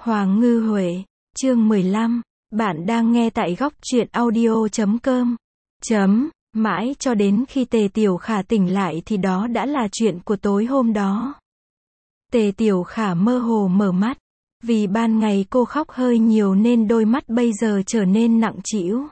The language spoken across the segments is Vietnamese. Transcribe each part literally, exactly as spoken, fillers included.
Hoàng Ngư Huệ, chương mười lăm, bạn đang nghe tại góc truyện audio chấm com. Chấm, mãi cho đến khi Tề Tiểu Khả tỉnh lại thì đó đã là chuyện của tối hôm đó. Tề Tiểu Khả mơ hồ mở mắt, vì ban ngày cô khóc hơi nhiều nên đôi mắt bây giờ trở nên nặng trĩu.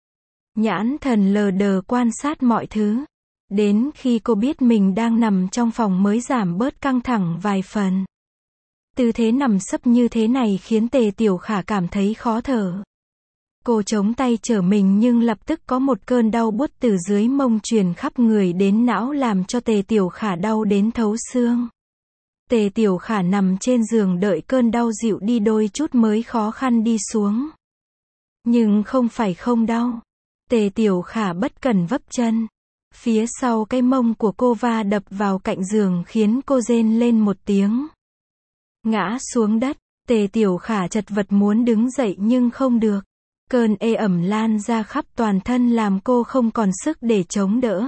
Nhãn thần lờ đờ quan sát mọi thứ, đến khi cô biết mình đang nằm trong phòng mới giảm bớt căng thẳng vài phần. Tư thế nằm sấp như thế này khiến Tề Tiểu Khả cảm thấy khó thở. Cô chống tay trở mình nhưng lập tức có một cơn đau buốt từ dưới mông truyền khắp người đến não làm cho Tề Tiểu Khả đau đến thấu xương. Tề Tiểu Khả nằm trên giường đợi cơn đau dịu đi đôi chút mới khó khăn đi xuống. Nhưng không phải không đau. Tề Tiểu Khả bất cẩn vấp chân. Phía sau cái mông của cô va đập vào cạnh giường khiến cô rên lên một tiếng. Ngã xuống đất, Tề Tiểu Khả chật vật muốn đứng dậy nhưng không được. Cơn ê ẩm lan ra khắp toàn thân làm cô không còn sức để chống đỡ.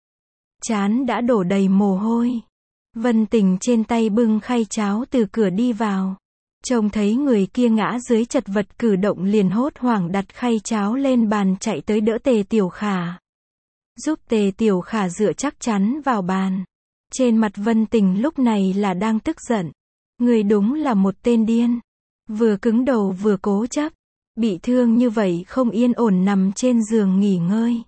Trán đã đổ đầy mồ hôi. Vân Tình trên tay bưng khay cháo từ cửa đi vào. Trông thấy người kia ngã dưới chật vật cử động liền hốt hoảng đặt khay cháo lên bàn chạy tới đỡ Tề Tiểu Khả. Giúp Tề Tiểu Khả dựa chắc chắn vào bàn. Trên mặt Vân Tình lúc này là đang tức giận. Người đúng là một tên điên. Vừa cứng đầu vừa cố chấp. Bị thương như vậy không yên ổn nằm trên giường nghỉ ngơi.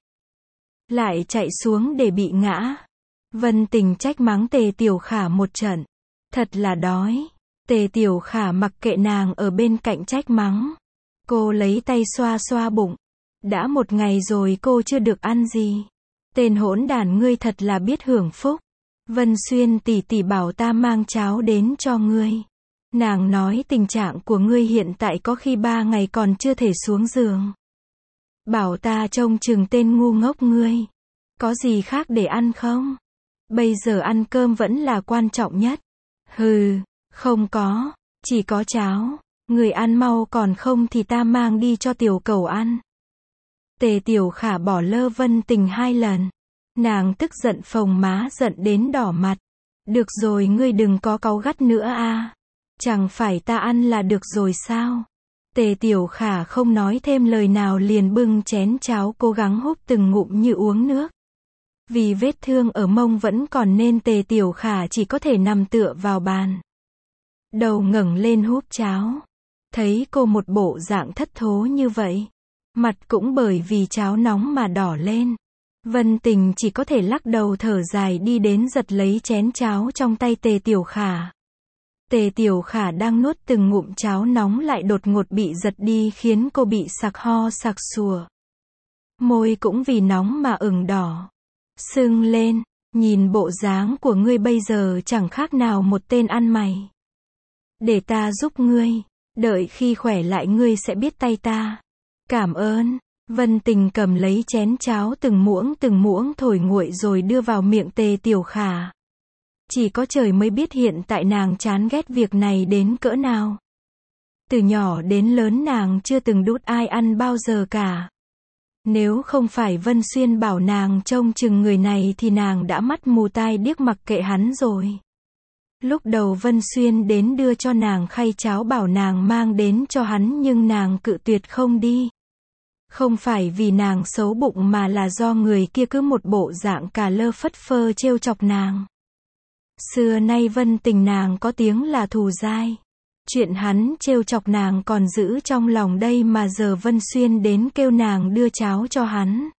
Lại chạy xuống để bị ngã. Vân Tình trách mắng Tề Tiểu Khả một trận. Thật là đói. Tề Tiểu Khả mặc kệ nàng ở bên cạnh trách mắng. Cô lấy tay xoa xoa bụng. Đã một ngày rồi cô chưa được ăn gì. Tên hỗn đản ngươi thật là biết hưởng phúc. Vân Xuyên tỷ tỷ bảo ta mang cháo đến cho ngươi. Nàng nói tình trạng của ngươi hiện tại có khi ba ngày còn chưa thể xuống giường. Bảo ta trông chừng tên ngu ngốc ngươi. Có gì khác để ăn không? Bây giờ ăn cơm vẫn là quan trọng nhất. Hừ, không có, chỉ có cháo. Người ăn mau còn không thì ta mang đi cho tiểu cẩu ăn. Tề Tiểu Khả bỏ lơ Vân Tình hai lần. Nàng tức giận phồng má giận đến đỏ mặt. Được rồi ngươi đừng có cáu gắt nữa a. Chẳng phải ta ăn là được rồi sao? Tề Tiểu Khả không nói thêm lời nào liền bưng chén cháo cố gắng húp từng ngụm như uống nước. Vì vết thương ở mông vẫn còn nên Tề Tiểu Khả chỉ có thể nằm tựa vào bàn. Đầu ngẩng lên húp cháo. Thấy cô một bộ dạng thất thố như vậy. Mặt cũng bởi vì cháo nóng mà đỏ lên. Vân Tình chỉ có thể lắc đầu thở dài đi đến giật lấy chén cháo trong tay Tề Tiểu Khả. Tề Tiểu Khả đang nuốt từng ngụm cháo nóng lại đột ngột bị giật đi khiến cô bị sặc ho sặc sùa. Môi cũng vì nóng mà ửng đỏ. Sưng lên, nhìn bộ dáng của ngươi bây giờ chẳng khác nào một tên ăn mày. Để ta giúp ngươi, đợi khi khỏe lại ngươi sẽ biết tay ta. Cảm ơn. Vân Tình cầm lấy chén cháo từng muỗng từng muỗng thổi nguội rồi đưa vào miệng Tề Tiểu Khả. Chỉ có trời mới biết hiện tại nàng chán ghét việc này đến cỡ nào. Từ nhỏ đến lớn nàng chưa từng đút ai ăn bao giờ cả. Nếu không phải Vân Xuyên bảo nàng trông chừng người này thì nàng đã mắt mù tai điếc mặc kệ hắn rồi. Lúc đầu Vân Xuyên đến đưa cho nàng khay cháo bảo nàng mang đến cho hắn nhưng nàng cự tuyệt không đi. Không phải vì nàng xấu bụng mà là do người kia cứ một bộ dạng cà lơ phất phơ trêu chọc nàng. Xưa nay Vân Tình nàng có tiếng là thù dai. Chuyện hắn trêu chọc nàng còn giữ trong lòng đây mà giờ Vân Xuyên đến kêu nàng đưa cháo cho hắn.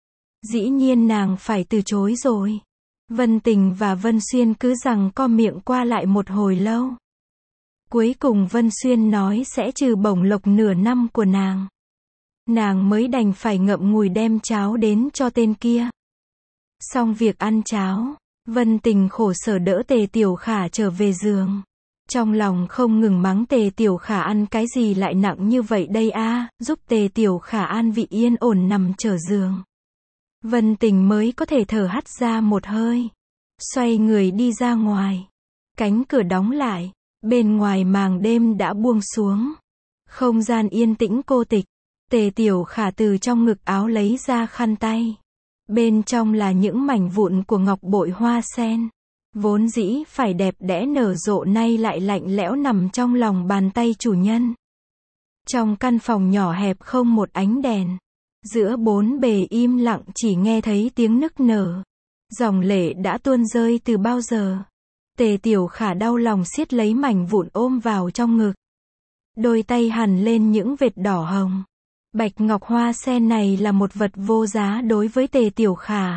Dĩ nhiên nàng phải từ chối rồi. Vân Tình và Vân Xuyên cứ rằng co miệng qua lại một hồi lâu. Cuối cùng Vân Xuyên nói sẽ trừ bổng lộc nửa năm của nàng. Nàng mới đành phải ngậm ngùi đem cháo đến cho tên kia. Xong việc ăn cháo, Vân Tình khổ sở đỡ Tề Tiểu Khả trở về giường. Trong lòng không ngừng mắng Tề Tiểu Khả ăn cái gì lại nặng như vậy đây a, giúp Tề Tiểu Khả an vị yên ổn nằm trở giường. Vân Tình mới có thể thở hắt ra một hơi. Xoay người đi ra ngoài. Cánh cửa đóng lại, bên ngoài màn đêm đã buông xuống. Không gian yên tĩnh cô tịch. Tề Tiểu Khả từ trong ngực áo lấy ra khăn tay. Bên trong là những mảnh vụn của ngọc bội hoa sen. vốn dĩ phải đẹp đẽ nở rộ nay lại lạnh lẽo nằm trong lòng bàn tay chủ nhân. Trong căn phòng nhỏ hẹp không một ánh đèn. Giữa bốn bề im lặng chỉ nghe thấy tiếng nức nở. Dòng lệ đã tuôn rơi từ bao giờ. Tề Tiểu Khả đau lòng siết lấy mảnh vụn ôm vào trong ngực. Đôi tay hằn lên những vệt đỏ hồng. Bạch ngọc hoa sen này là một vật vô giá đối với Tề Tiểu Khả.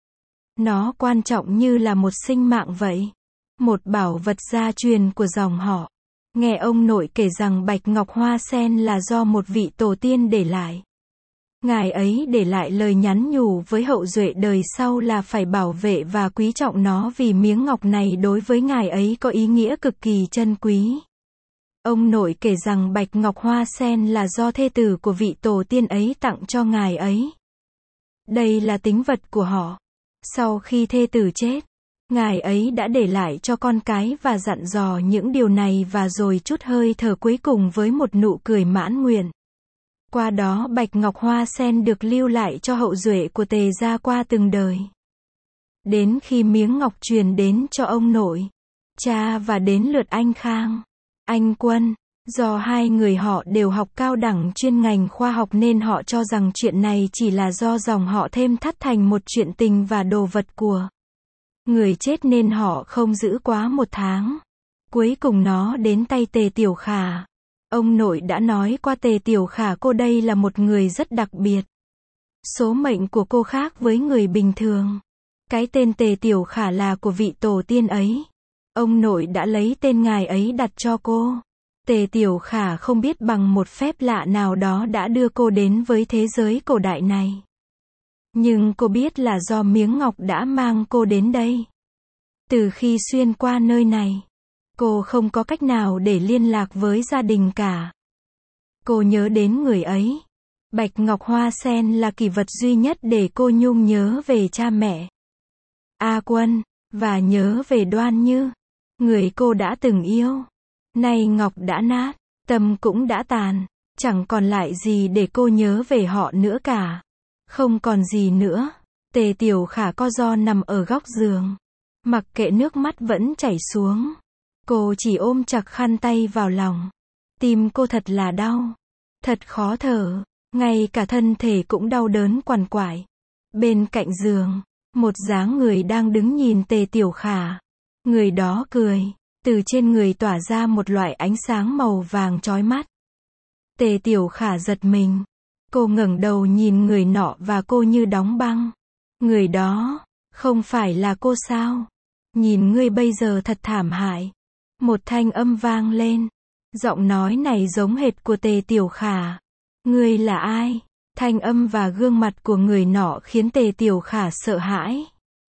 Nó quan trọng như là một sinh mạng vậy. Một bảo vật gia truyền của dòng họ. Nghe ông nội kể rằng bạch ngọc hoa sen là do một vị tổ tiên để lại. Ngài ấy để lại lời nhắn nhủ với hậu duệ đời sau là phải bảo vệ và quý trọng nó vì miếng ngọc này đối với ngài ấy có ý nghĩa cực kỳ chân quý. Ông nội kể rằng bạch ngọc hoa sen là do thê tử của vị tổ tiên ấy tặng cho ngài ấy. Đây là tính vật của họ. Sau khi thê tử chết, ngài ấy đã để lại cho con cái và dặn dò những điều này và rồi chút hơi thở cuối cùng với một nụ cười mãn nguyện. Qua đó bạch ngọc hoa sen được lưu lại cho hậu duệ của Tề gia qua từng đời. Đến khi miếng ngọc truyền đến cho ông nội, cha và đến lượt anh Khang, anh Quân, do hai người họ đều học cao đẳng chuyên ngành khoa học nên họ cho rằng chuyện này chỉ là do dòng họ thêm thắt thành một chuyện tình và đồ vật của người chết nên họ không giữ quá một tháng. Cuối cùng nó đến tay Tề Tiểu Khả. Ông nội đã nói qua Tề Tiểu Khả cô đây là một người rất đặc biệt. Số mệnh của cô khác với người bình thường. Cái tên Tề Tiểu Khả là của vị tổ tiên ấy. Ông nội đã lấy tên ngài ấy đặt cho cô. Tề Tiểu Khả không biết bằng một phép lạ nào đó đã đưa cô đến với thế giới cổ đại này. Nhưng cô biết là do miếng ngọc đã mang cô đến đây. Từ khi xuyên qua nơi này, cô không có cách nào để liên lạc với gia đình cả. Cô nhớ đến người ấy. Bạch ngọc hoa sen là kỷ vật duy nhất để cô nhung nhớ về cha mẹ, A Quân, và nhớ về Đoan Như, người cô đã từng yêu. Nay ngọc đã nát, tâm cũng đã tàn, chẳng còn lại gì để cô nhớ về họ nữa cả. Không còn gì nữa. Tề Tiểu Khả co ro nằm ở góc giường. Mặc kệ nước mắt vẫn chảy xuống. Cô chỉ ôm chặt khăn tay vào lòng. Tim cô thật là đau. Thật khó thở. Ngay cả thân thể cũng đau đớn quằn quại. Bên cạnh giường, một dáng người đang đứng nhìn Tề Tiểu Khả. Người đó cười. Từ trên người tỏa ra một loại ánh sáng màu vàng chói mắt. Tề Tiểu Khả giật mình. Cô ngẩng đầu nhìn người nọ và cô như đóng băng. Người đó, không phải là cô sao? Nhìn ngươi bây giờ thật thảm hại. Một thanh âm vang lên. Giọng nói này giống hệt của Tề Tiểu Khả. Ngươi là ai? Thanh âm và gương mặt của người nọ khiến Tề Tiểu Khả sợ hãi.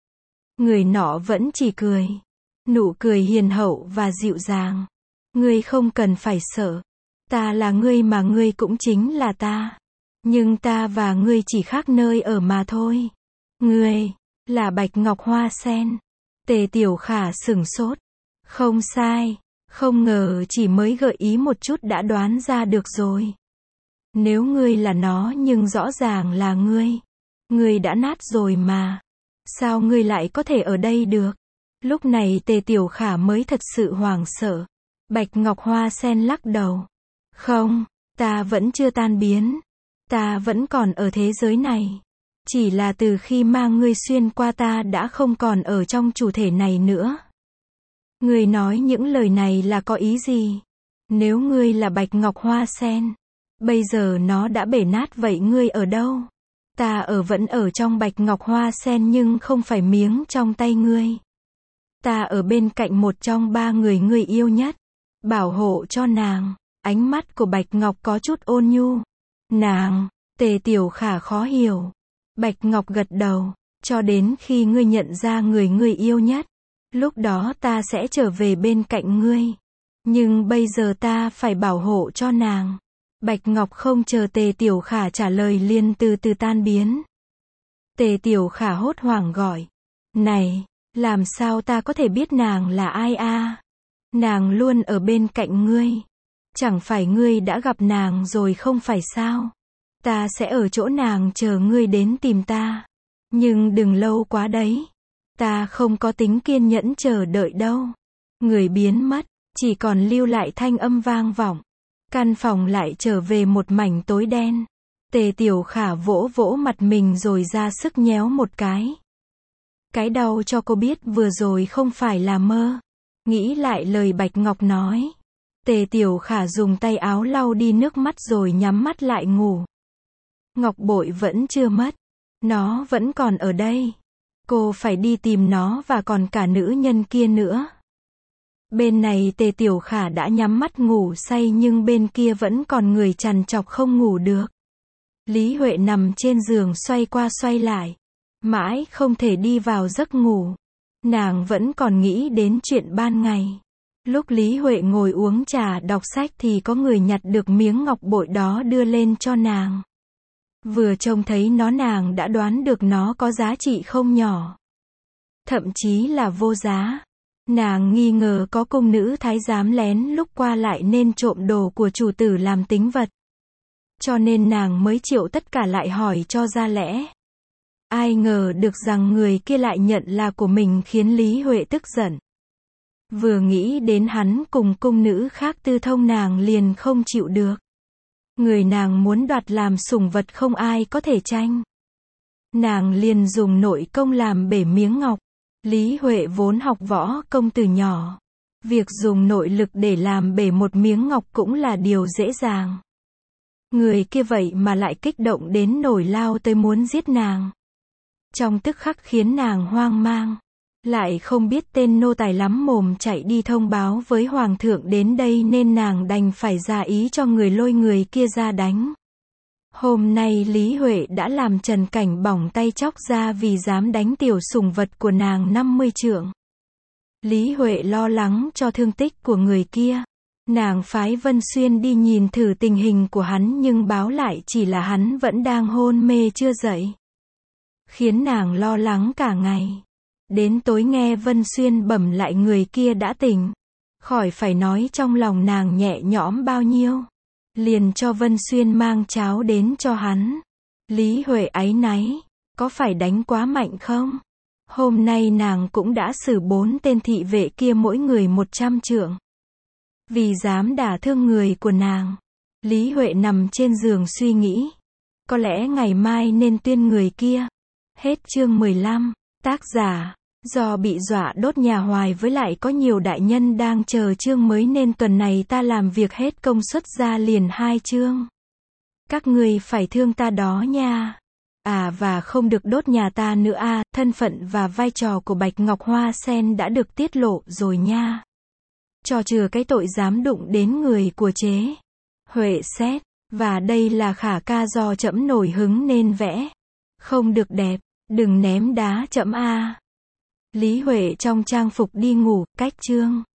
Người nọ vẫn chỉ cười. Nụ cười hiền hậu và dịu dàng. Ngươi không cần phải sợ. Ta là ngươi mà ngươi cũng chính là ta. Nhưng ta và ngươi chỉ khác nơi ở mà thôi. Ngươi là bạch ngọc hoa sen. Tề Tiểu Khả sửng sốt. Không sai. Không ngờ chỉ mới gợi ý một chút đã đoán ra được rồi. Nếu ngươi là nó nhưng rõ ràng là ngươi. Ngươi đã nát rồi mà. Sao ngươi lại có thể ở đây được? Lúc này Tề Tiểu Khả mới thật sự hoảng sợ. Bạch ngọc hoa sen lắc đầu. Không, ta vẫn chưa tan biến. Ta vẫn còn ở thế giới này. Chỉ là từ khi mang ngươi xuyên qua ta đã không còn ở trong chủ thể này nữa. Ngươi nói những lời này là có ý gì? Nếu ngươi là bạch ngọc hoa sen, bây giờ nó đã bể nát vậy ngươi ở đâu? Ta ở vẫn ở trong bạch ngọc hoa sen nhưng không phải miếng trong tay ngươi. Ta ở bên cạnh một trong ba người ngươi yêu nhất. Bảo hộ cho nàng. Ánh mắt của bạch ngọc có chút ôn nhu. Nàng, Tề Tiểu Khả khó hiểu. Bạch ngọc gật đầu. Cho đến khi ngươi nhận ra người ngươi yêu nhất. Lúc đó ta sẽ trở về bên cạnh ngươi. Nhưng bây giờ ta phải bảo hộ cho nàng. Bạch ngọc không chờ Tề Tiểu Khả trả lời liền từ từ tan biến. Tề Tiểu Khả hốt hoảng gọi. Này, làm sao ta có thể biết nàng là ai a? Nàng luôn ở bên cạnh ngươi. Chẳng phải ngươi đã gặp nàng rồi không phải sao? Ta sẽ ở chỗ nàng chờ ngươi đến tìm ta. Nhưng đừng lâu quá đấy. Ta không có tính kiên nhẫn chờ đợi đâu. Người biến mất, chỉ còn lưu lại thanh âm vang vọng. Căn phòng lại trở về một mảnh tối đen. Tề Tiểu Khả vỗ vỗ mặt mình rồi ra sức nhéo một cái. Cái đau cho cô biết vừa rồi không phải là mơ. Nghĩ lại lời Bạch Ngọc nói. Tề Tiểu Khả dùng tay áo lau đi nước mắt rồi nhắm mắt lại ngủ. Ngọc bội vẫn chưa mất. Nó vẫn còn ở đây. Cô phải đi tìm nó và còn cả nữ nhân kia nữa. Bên này Tề Tiểu Khả đã nhắm mắt ngủ say nhưng bên kia vẫn còn người trằn trọc không ngủ được. Lý Huệ nằm trên giường xoay qua xoay lại. Mãi không thể đi vào giấc ngủ. Nàng vẫn còn nghĩ đến chuyện ban ngày. Lúc Lý Huệ ngồi uống trà đọc sách thì có người nhặt được miếng ngọc bội đó đưa lên cho nàng. Vừa trông thấy nó nàng đã đoán được nó có giá trị không nhỏ. Thậm chí là vô giá. Nàng nghi ngờ có cung nữ thái giám lén lúc qua lại nên trộm đồ của chủ tử làm tính vật. Cho nên nàng mới triệu tất cả lại hỏi cho ra lẽ. Ai ngờ được rằng người kia lại nhận là của mình khiến Lý Huệ tức giận. Vừa nghĩ đến hắn cùng cung nữ khác tư thông nàng liền không chịu được. Người nàng muốn đoạt làm sủng vật không ai có thể tranh. Nàng liền dùng nội công làm bể miếng ngọc. Lý Huệ vốn học võ công từ nhỏ. Việc dùng nội lực để làm bể một miếng ngọc cũng là điều dễ dàng. Người kia vậy mà lại kích động đến nổi lao tới muốn giết nàng. Trong tức khắc khiến nàng hoang mang. Lại không biết tên nô tài lắm mồm chạy đi thông báo với hoàng thượng đến đây nên nàng đành phải ra ý cho người lôi người kia ra đánh. Hôm nay Lý Huệ đã làm Trần Cảnh bỏng tay chóc ra vì dám đánh tiểu sủng vật của nàng năm mươi trượng. Lý Huệ lo lắng cho thương tích của người kia. Nàng phái Vân Xuyên đi nhìn thử tình hình của hắn nhưng báo lại chỉ là hắn vẫn đang hôn mê chưa dậy. Khiến nàng lo lắng cả ngày. Đến tối nghe Vân Xuyên bẩm lại người kia đã tỉnh. Khỏi phải nói trong lòng nàng nhẹ nhõm bao nhiêu. Liền cho Vân Xuyên mang cháo đến cho hắn. Lý Huệ áy náy. Có phải đánh quá mạnh không? Hôm nay nàng cũng đã xử bốn tên thị vệ kia mỗi người một trăm trượng. Vì dám đả thương người của nàng. Lý Huệ nằm trên giường suy nghĩ. Có lẽ ngày mai nên tuyên người kia. Hết chương mười lăm. Tác giả. Do bị dọa đốt nhà hoài với lại có nhiều đại nhân đang chờ chương mới nên tuần này ta làm việc hết công suất ra liền hai chương. Các người phải thương ta đó nha. À và không được đốt nhà ta nữa à, thân phận và vai trò của Bạch Ngọc Hoa Sen đã được tiết lộ rồi nha. Cho chừa cái tội dám đụng đến người của chế. Huệ xét, và đây là khả ca do trẫm nổi hứng nên vẽ. Không được đẹp, đừng ném đá trẫm a. Lý Huệ trong trang phục đi ngủ, cách chương.